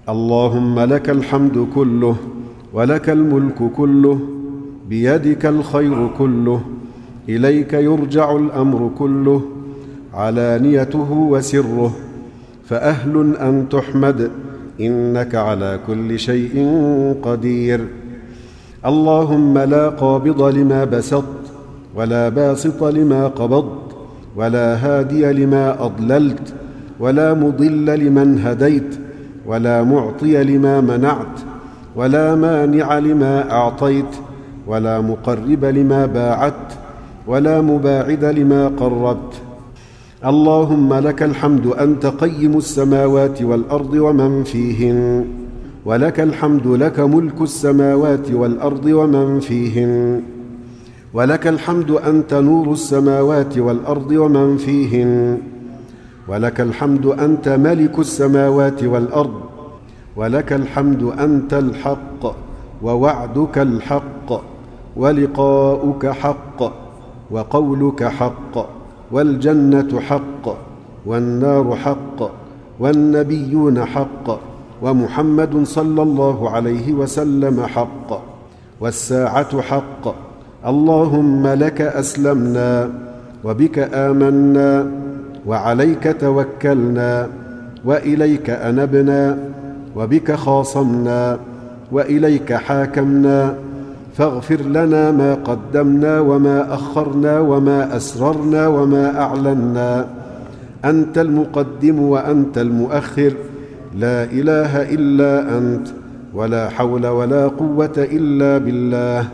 اللهم لك الحمد كله، ولك الملك كله، بيدك الخير كله، إليك يرجع الأمر كله، علانيته وسره، فأهل أن تحمد، إنك على كل شيء قدير. اللهم لا قابض لما بسطت، ولا باسط لما قبضت، ولا هادي لما أضللت، ولا مضل لمن هديت، ولا معطي لما منعت، ولا مانع لما أعطيت، ولا مقرب لما باعدت، ولا مباعد لما قربت. اللهم لك الحمد أنت قيم السماوات والأرض ومن فيهن، ولك الحمد لك ملك السماوات والأرض ومن فيهن، ولك الحمد أنت نور السماوات والأرض ومن فيهن، ولك الحمد أنت ملك السماوات والأرض، ولك الحمد أنت الحق، ووعدك الحق، ولقاؤك حق، وقولك حق، والجنة حق، والنار حق، والنبيون حق، ومحمد صلى الله عليه وسلم حق، والساعة حق. اللهم لك أسلمنا، وبك آمنا، وعليك توكلنا، وإليك أنبنا، وبك خاصمنا، وإليك حاكمنا، فاغفر لنا ما قدمنا وما أخرنا وما أسررنا وما أعلنا. أنت المقدم وأنت المؤخر، لا إله إلا أنت، ولا حول ولا قوة إلا بالله.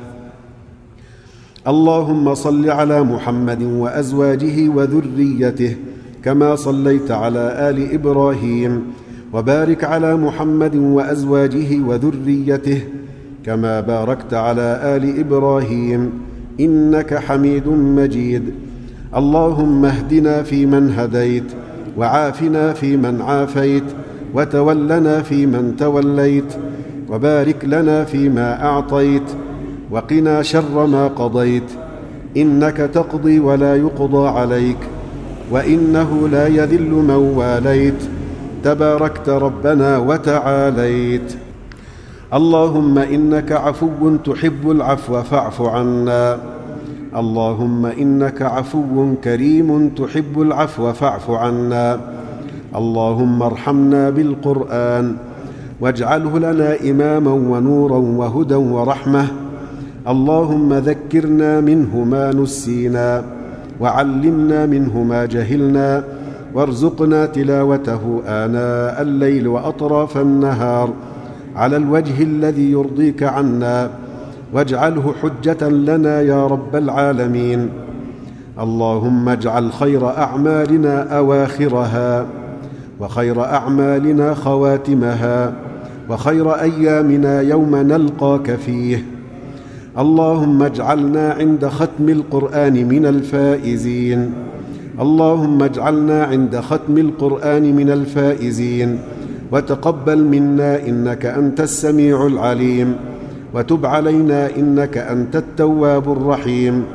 اللهم صل على محمد وأزواجه وذريته كما صليت على آل إبراهيم، وبارك على محمد وأزواجه وذريته كما باركت على آل إبراهيم إنك حميد مجيد. اللهم اهدنا فيمن هديت، وعافنا فيمن عافيت، وتولنا فيمن توليت، وبارك لنا فيما أعطيت، وقنا شر ما قضيت، إنك تقضي ولا يقضى عليك، وإنه لا يذل من واليت، تباركت ربنا وتعاليت. اللهم إنك عفو تحب العفو فاعف عنا. اللهم إنك عفو كريم تحب العفو فاعف عنا. اللهم ارحمنا بالقرآن، واجعله لنا إماما ونورا وهدى ورحمة. اللهم ذكرنا منه ما نسينا، وعلمنا منه ما جهلنا، وارزقنا تلاوته آناء الليل وأطراف النهار على الوجه الذي يرضيك عنا، واجعله حجة لنا يا رب العالمين. اللهم اجعل خير أعمالنا أواخرها، وخير أعمالنا خواتمها، وخير أيامنا يوم نلقاك فيه. اللهم اجعلنا عند ختم القرآن من الفائزين. اللهم اجعلنا عند ختم القرآن من الفائزين، وتقبل منا إنك أنت السميع العليم، وتب علينا إنك أنت التواب الرحيم.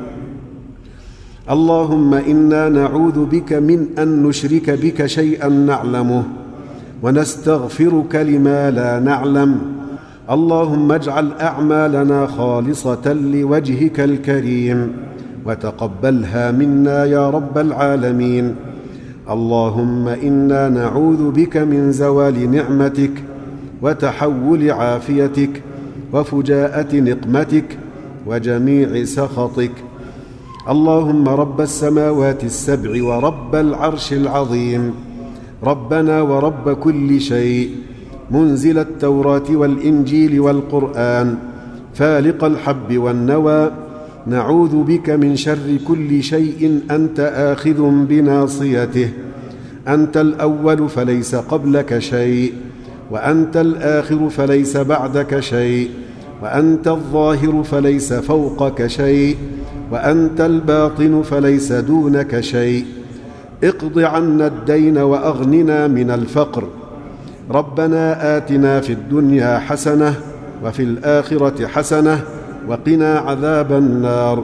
اللهم إنا نعوذ بك من أن نشرك بك شيئا نعلمه، ونستغفرك لما لا نعلم. اللهم اجعل أعمالنا خالصة لوجهك الكريم، وتقبلها منا يا رب العالمين. اللهم إنا نعوذ بك من زوال نعمتك، وتحول عافيتك، وفجاءة نقمتك، وجميع سخطك. اللهم رب السماوات السبع ورب العرش العظيم، ربنا ورب كل شيء، منزل التوراة والإنجيل والقرآن، فالق الحب والنوى، نعوذ بك من شر كل شيء أنت آخذ بناصيته. أنت الأول فليس قبلك شيء، وأنت الآخر فليس بعدك شيء، وأنت الظاهر فليس فوقك شيء، وأنت الباطن فليس دونك شيء. اقض عنا الدين وأغننا من الفقر. ربنا آتنا في الدنيا حسنة، وفي الآخرة حسنة، وقنا عذاب النار.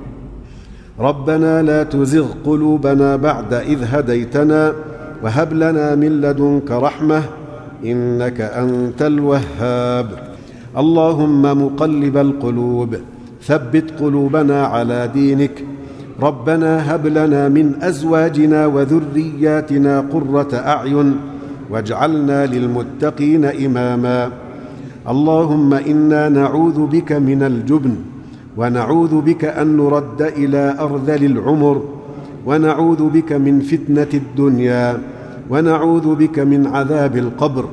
ربنا لا تزغ قلوبنا بعد إذ هديتنا، وهب لنا من لدنك رحمة، إنك أنت الوهاب. اللهم مقلب القلوب ثبت قلوبنا على دينك. ربنا هب لنا من أزواجنا وذرياتنا قرة أعين واجعلنا للمتقين إماما. اللهم إنا نعوذ بك من الجبن، ونعوذ بك أن نرد إلى أرذل العمر، ونعوذ بك من فتنة الدنيا، ونعوذ بك من عذاب القبر.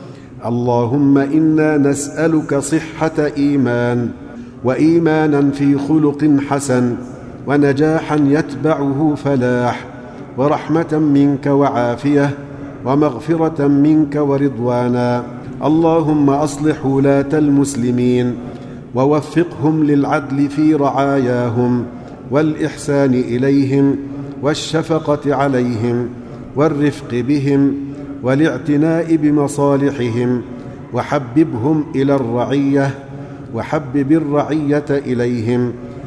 اللهم إنا نسألك صحة إيمان، وإيمانا في خلق حسن، ونجاحا يتبعه فلاح، ورحمة منك وعافية، ومغفرة منك ورضوانا. اللهم أصلح ولاة المسلمين ووفقهم للعدل في رعاياهم، والإحسان إليهم، والشفقة عليهم، والرفق بهم، والاعتناء بمصالحهم، وحببهم إلى الرعية، وحبب الرعية إليهم،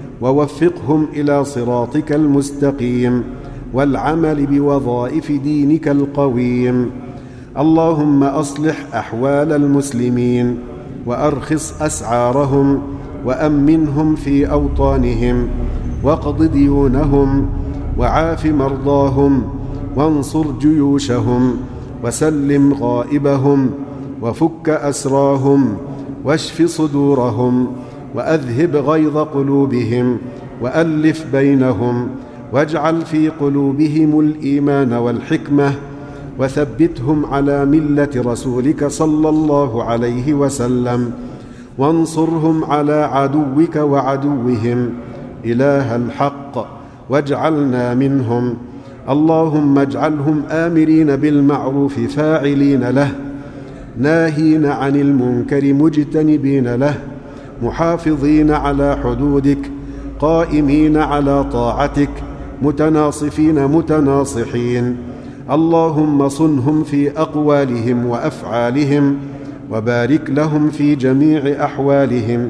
ووفقهم إلى صراطك المستقيم والعمل بوظائف دينك القويم. اللهم أصلح أحوال المسلمين، وأرخص أسعارهم، وأمنهم في أوطانهم، واقض ديونهم، وعاف مرضاهم، وانصر جيوشهم، وسلم غائبهم، وفك أسراهم، واشف صدورهم، وأذهب غيظ قلوبهم، وألف بينهم، واجعل في قلوبهم الإيمان والحكمة، وثبتهم على ملة رسولك صلى الله عليه وسلم، وانصرهم على عدوك وعدوهم إله الحق، واجعلنا منهم. اللهم اجعلهم آمرين بالمعروف فاعلين له، ناهين عن المنكر مجتنبين له، محافظين على حدودك، قائمين على طاعتك، متناصفين متناصحين. اللهم صنهم في أقوالهم وأفعالهم، وبارك لهم في جميع أحوالهم.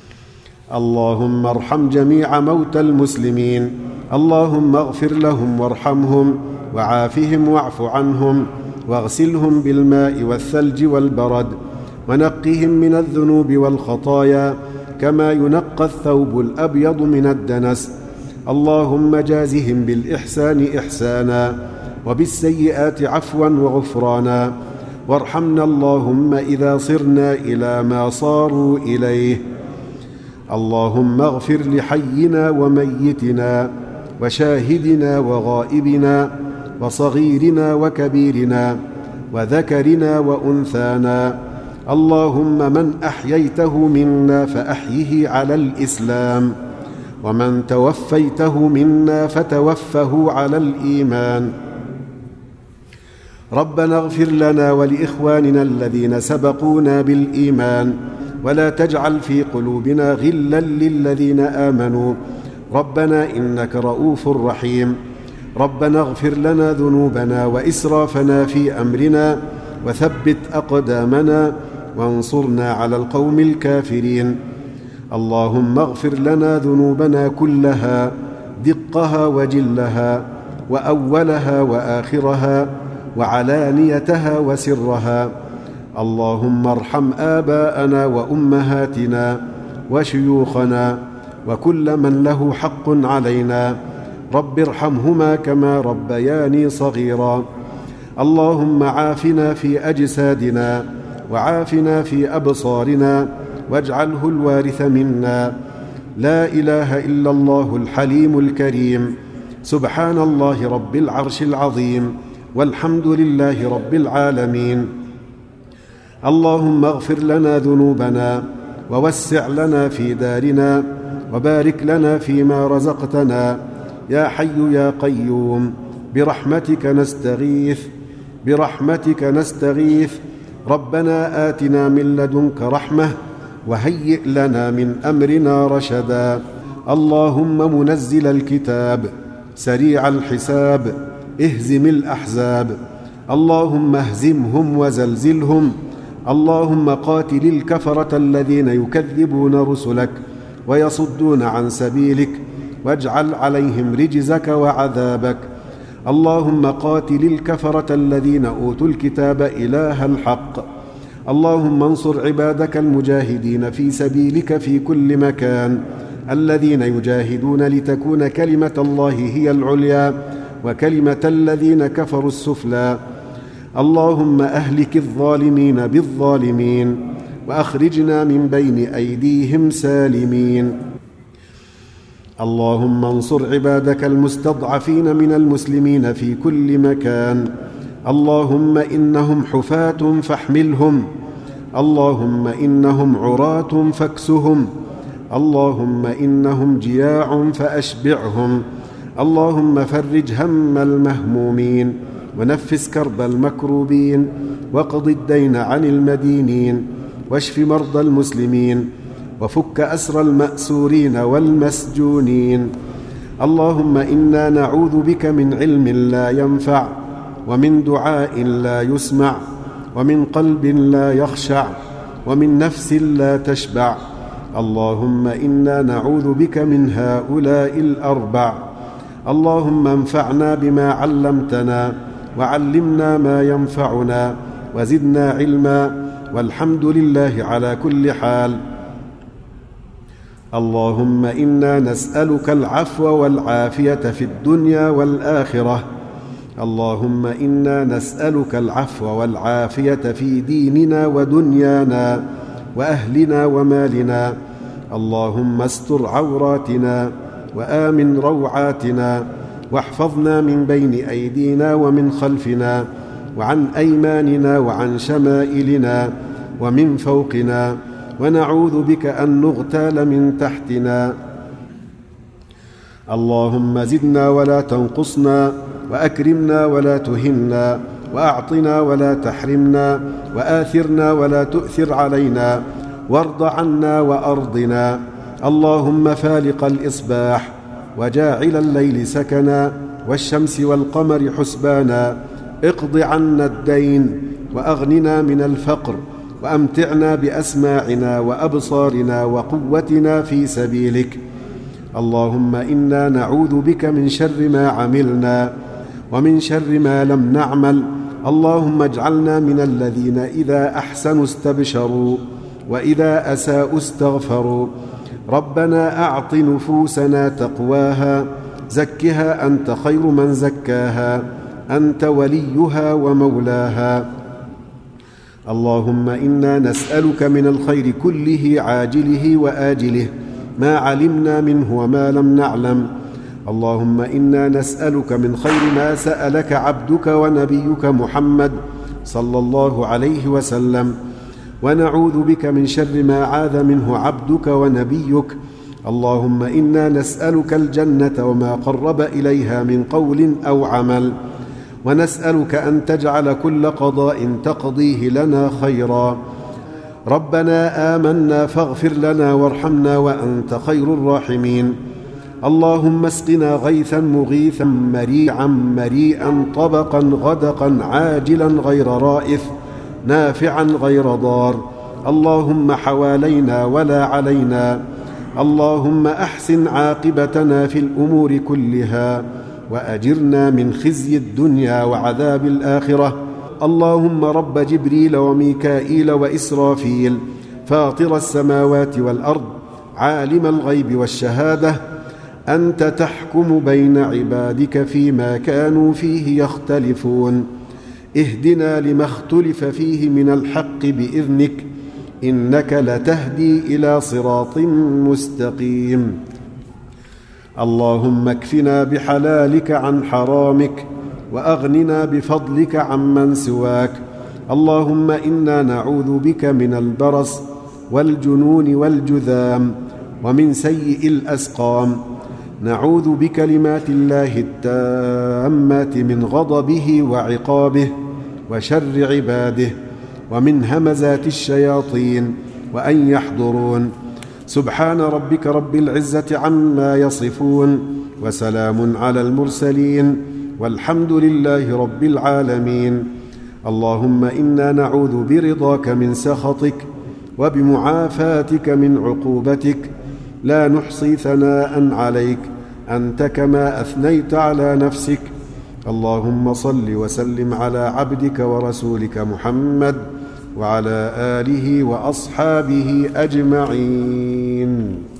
اللهم ارحم جميع موتى المسلمين. اللهم اغفر لهم وارحمهم، وعافهم واعف عنهم، واغسلهم بالماء والثلج والبرد، ونقهم من الذنوب والخطايا كما ينقى الثوب الأبيض من الدنس. اللهم جازهم بالإحسان إحسانا، وبالسيئات عفوا وغفرانا، وارحمنا اللهم إذا صرنا إلى ما صاروا إليه. اللهم اغفر لحينا وميتنا، وشاهدنا وغائبنا، وصغيرنا وكبيرنا، وذكرنا وأنثانا. اللهم من أحييته منا فأحيه على الإسلام، ومن توفيته منا فتوفه على الإيمان. ربنا اغفر لنا ولإخواننا الذين سبقونا بالإيمان، ولا تجعل في قلوبنا غلا للذين آمنوا. ربنا إنك رؤوف رحيم. ربنا اغفر لنا ذنوبنا وإسرافنا في أمرنا، وثبت أقدامنا، وانصرنا على القوم الكافرين. اللهم اغفر لنا ذنوبنا كلها، دقها وجلها، وأولها وآخرها، وعلانيتها وسرها. اللهم ارحم آباءنا وأمهاتنا وشيوخنا وكل من له حق علينا. رب ارحمهما كما ربياني صغيرا. اللهم عافنا في أجسادنا، وعافنا في أبصارنا، واجعله الوارث منا. لا إله إلا الله الحليم الكريم. سبحان الله رب العرش العظيم، والحمد لله رب العالمين. اللهم اغفر لنا ذنوبنا، ووسع لنا في دارنا، وبارك لنا فيما رزقتنا. يا حي يا قيوم، برحمتك نستغيث، برحمتك نستغيث. ربنا آتنا من لدنك رحمة، وهيئ لنا من أمرنا رشدا. اللهم منزل الكتاب، سريع الحساب، اهزم الأحزاب. اللهم اهزمهم وزلزلهم. اللهم قاتل الكفرة الذين يكذبون رسلك ويصدون عن سبيلك، واجعل عليهم رجزك وعذابك. اللهم قاتل الكفرة الذين أوتوا الكتاب إله الحق. اللهم انصر عبادك المجاهدين في سبيلك في كل مكان، الذين يجاهدون لتكون كلمة الله هي العليا وكلمة الذين كفروا السفلى. اللهم أهلك الظالمين بالظالمين وأخرجنا من بين أيديهم سالمين. اللهم انصر عبادك المستضعفين من المسلمين في كل مكان. اللهم إنهم حفاة فاحملهم، اللهم إنهم عراة فاكسهم، اللهم إنهم جياع فأشبعهم. اللهم فرج هم المهمومين ونفس كرب المكروبين واقض الدين عن المدينين واشف مرضى المسلمين وفك أسر المأسورين والمسجونين. اللهم إنا نعوذ بك من علم لا ينفع ومن دعاء لا يسمع ومن قلب لا يخشع ومن نفس لا تشبع. اللهم إنا نعوذ بك من هؤلاء الأربع. اللهم انفعنا بما علمتنا وعلمنا ما ينفعنا وزدنا علما، والحمد لله على كل حال. اللهم إنا نسألك العفو والعافية في الدنيا والآخرة. اللهم إنا نسألك العفو والعافية في ديننا ودنيانا وأهلنا ومالنا. اللهم استر عوراتنا وآمن روعاتنا واحفظنا من بين أيدينا ومن خلفنا وعن أيماننا وعن شمائلنا ومن فوقنا، ونعوذ بك أن نغتال من تحتنا. اللهم زدنا ولا تنقصنا، وأكرمنا ولا تهنا، وأعطنا ولا تحرمنا، وآثرنا ولا تؤثر علينا، وارض عنا وأرضنا. اللهم فالق الإصباح وجاعل الليل سكنا والشمس والقمر حسبانا، اقض عنا الدين وأغننا من الفقر، وأمتعنا بأسماعنا وأبصارنا وقوتنا في سبيلك. اللهم إنا نعوذ بك من شر ما عملنا ومن شر ما لم نعمل. اللهم اجعلنا من الذين إذا أحسنوا استبشروا وإذا أساءوا استغفروا. ربنا أعط نفوسنا تقواها، زكها أنت خير من زكاها، أنت وليها ومولاها. اللهم إنا نسألك من الخير كله عاجله وآجله، ما علمنا منه وما لم نعلم. اللهم إنا نسألك من خير ما سألك عبدك ونبيك محمد صلى الله عليه وسلم، ونعوذ بك من شر ما عاذ منه عبدك ونبيك. اللهم إنا نسألك الجنة وما قرب إليها من قول أو عمل، ونسألك أن تجعل كل قضاء تقضيه لنا خيرا. ربنا آمنا فاغفر لنا وارحمنا وأنت خير الراحمين. اللهم اسقنا غيثا مغيثا مريعا مريئا طبقا غدقا عاجلا غير رائث نافعا غير ضار. اللهم حوالينا ولا علينا. اللهم أحسن عاقبتنا في الأمور كلها، وأجرنا من خزي الدنيا وعذاب الآخرة. اللهم رب جبريل وميكائيل وإسرافيل، فاطر السماوات والأرض، عالم الغيب والشهادة، أنت تحكم بين عبادك فيما كانوا فيه يختلفون. اهدنا لما اختلف فيه من الحق بإذنك، إنك لتهدي إلى صراط مستقيم. اللهم اكفنا بحلالك عن حرامك، وأغننا بفضلك عمن سواك. اللهم إنا نعوذ بك من البرص والجنون والجذام ومن سيء الأسقام. نعوذ بكلمات الله التامات من غضبه وعقابه وشر عباده، ومن همزات الشياطين وأن يحضرون. سبحان ربك رب العزة عما يصفون، وسلام على المرسلين، والحمد لله رب العالمين. اللهم إنا نعوذ برضاك من سخطك، وبمعافاتك من عقوبتك. لا نحصي ثناء عليك، أنت كما أثنيت على نفسك. اللهم صل وسلم على عبدك ورسولك محمد وعلى آله وأصحابه أجمعين.